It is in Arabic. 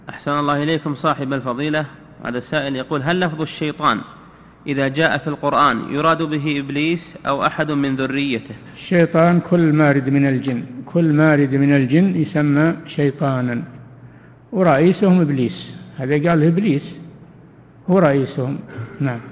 أحسن الله إليكم صاحب الفضيلة. هذا السائل يقول: هل لفظ الشيطان إذا جاء في القرآن يراد به إبليس أو أحد من ذريته؟ الشيطان كل مارد من الجن، كل مارد من الجن يسمى شيطانا، ورئيسهم إبليس. هذا قال إبليس هو رئيسهم. نعم.